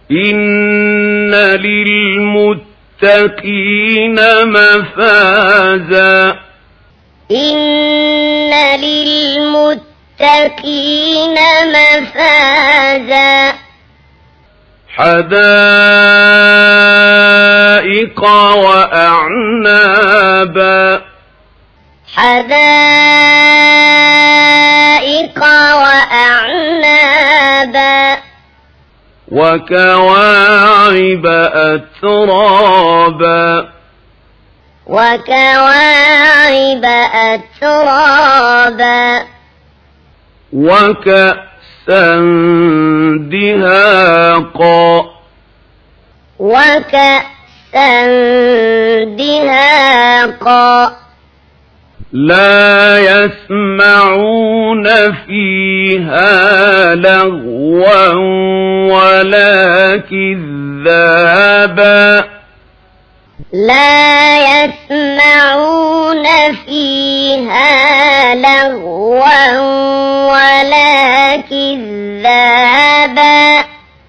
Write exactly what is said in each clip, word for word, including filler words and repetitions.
إن للمتقين مفازا إن للمتقين مفازا حدائق وأعنابا حدائق وأعنابا وكواعب أترابا وكواعب أترابا وكأسا دهاقا وكأسا دهاقا لا يسمعون فيها لغوا ولا كذابا لا يسمعون فيها لغوا ولا كذابا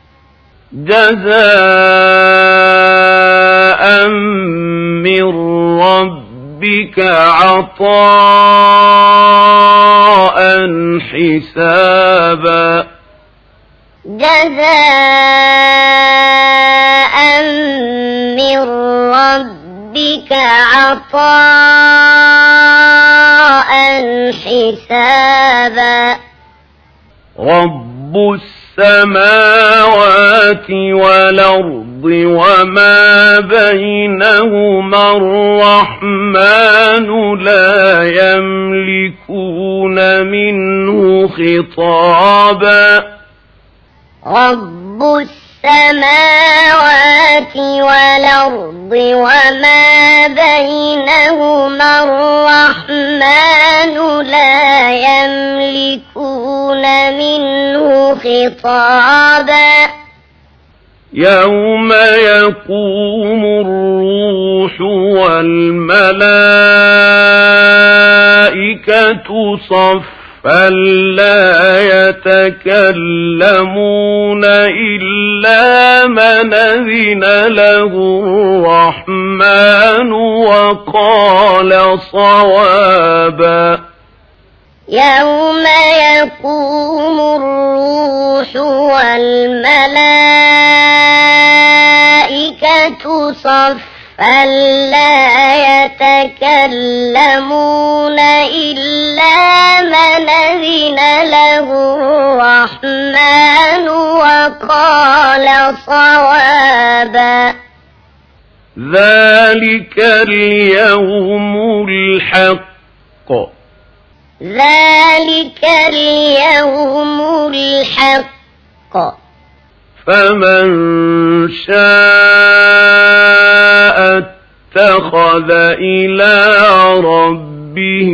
جزاء من ربك عطاء حسابا جزاء من ربك عطاء حسابا رب السماوات والأرض وما بينهما الرحمن لا يملكون منه خطابا رب السماوات والأرض وما بينهما الرحمن لا يملكون منه خطابا يوم يقوم الروح والملائكة صفا لا يتكلمون إلا من أذن له الرحمن وقال صوابا يوم يقوم الروح والملائكة صفا لا يتكلمون إلا من أذن له الرحمن وقال صوابا ذلك اليوم الحق ذلك اليوم الحق فمن شاء اتخذ إلى ربه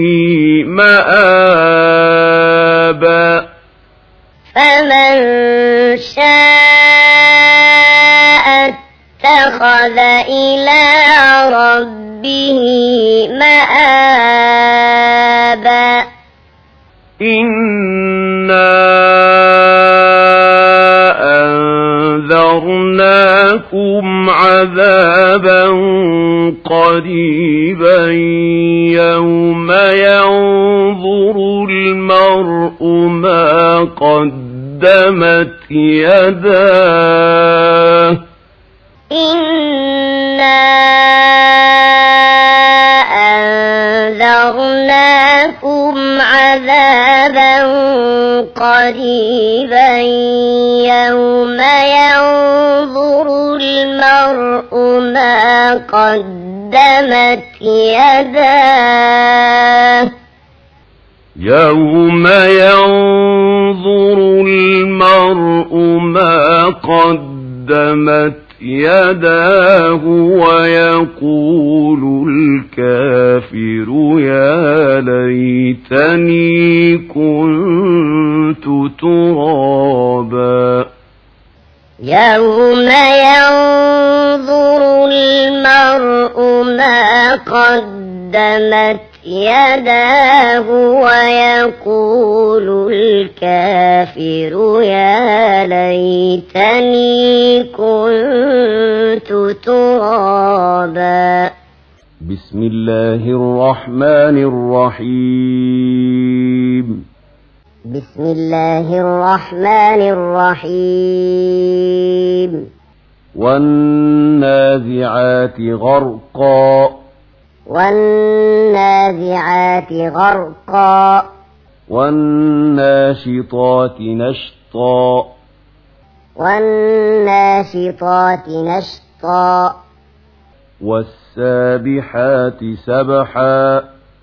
مآبا فمن شاء اتخذ إلى ربه مآبا إنا أنذرناكم عذابا قريبا يوم ينظر المرء ما قدمت يداه إنا أنذرناكم عذابا قريبا يوم ينظر المرء ما قدمت يداه يوم ينظر المرء ما قدمت يداه ويقول الكافر يا ليتني كنت ترابا يوم ينظر المرء ما قدمت قدمت يداه ويقول الكافر يا ليتني كنت ترابا. بسم الله الرحمن الرحيم. بسم الله الرحمن الرحيم. والنازعات غرقا. والنازعات غرقا. والناشطات نشطا. والناشطات نشطا. والسابحات سبحا.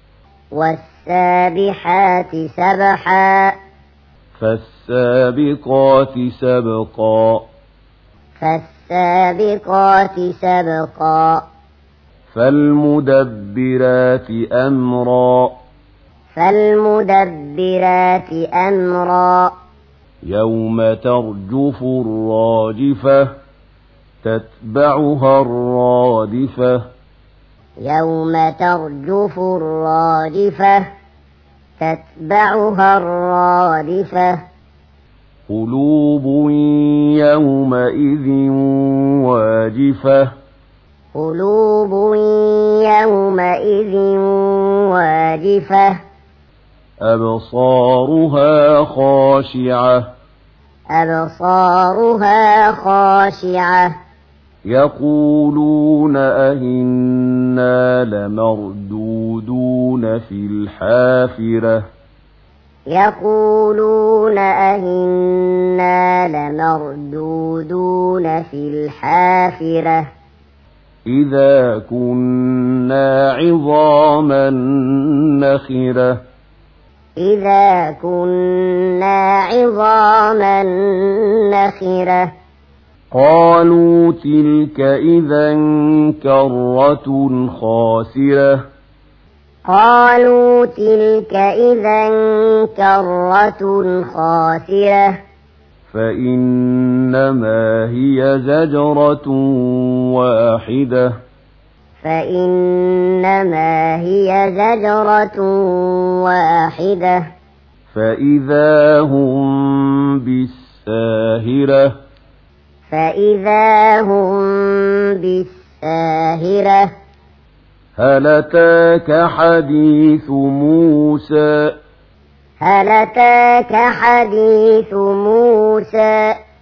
والسابحات سبحا. فالسابقات سبقا. فالسابقات سبقا. فالمدبرات أمرا. فالمدبرات أمرا. يوم ترجف الراجفة تتبعها الرادفة. يوم ترجف الراجفة تتبعها الرادفة. قلوب يومئذ واجفة. قلوب يومئذ واجفة. أبصارها خاشعة. أبصارها خاشعة. يقولون أئنا لمردودون في الحافرة. يقولون أئنا لمردودون في الحافرة. إذا كنا عظاما نخرة. إذا كنا عظاما نخرة. قالوا تلك إذا كرة خاسرة. قالوا تلك إذا كرة خاسرة. فإنما هي زجرة واحدة. فإنما هي زجرة واحدة. فإذا هم بالساهرة. فإذا هم بالساهرة. هل أتاك حديث موسى. هل أتاك حديث موسى.